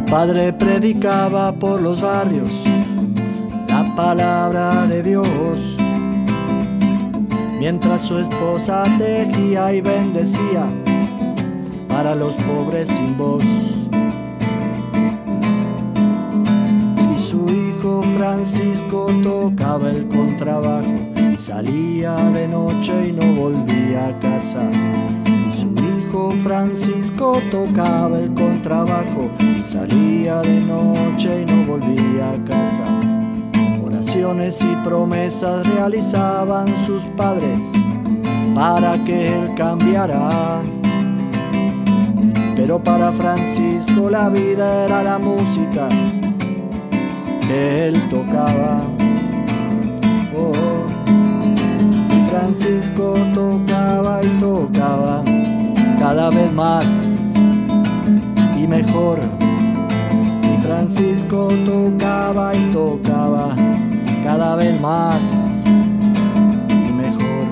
padre predicaba por los barrios la palabra de Dios, mientras su esposa tejía y bendecía para los pobres sin voz. Y su hijo Francisco tocaba el contrabajo y salía de noche y no volvía a casa. Francisco tocaba el contrabajo y salía de noche y no volvía a casa. Oraciones y promesas realizaban sus padres para que él cambiara. Pero para Francisco la vida era la música que él tocaba. Y Francisco tocaba y tocaba cada vez más y mejor. Y Francisco tocaba y tocaba cada vez más y mejor.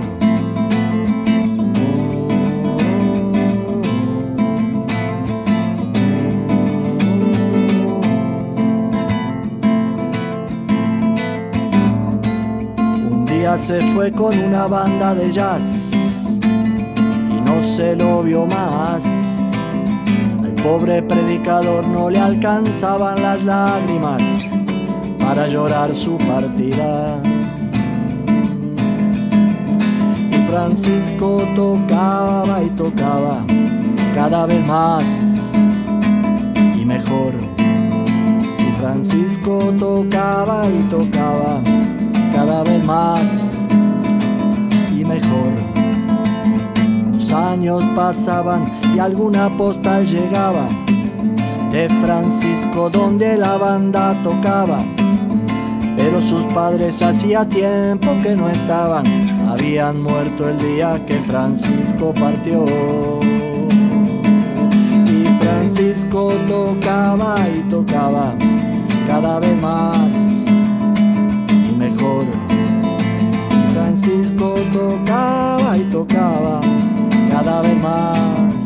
Un día se fue con una banda de jazz, no se lo vio más. Al pobre predicador no le alcanzaban las lágrimas para llorar su partida. Y Francisco tocaba y tocaba cada vez más y mejor. Y Francisco tocaba y tocaba cada vez más y mejor. Años pasaban y alguna postal llegaba de Francisco donde la banda tocaba, pero sus padres hacía tiempo que no estaban, habían muerto el día que Francisco partió. Y Francisco tocaba y tocaba cada vez más y mejor. Y Francisco tocaba y tocaba cada vez más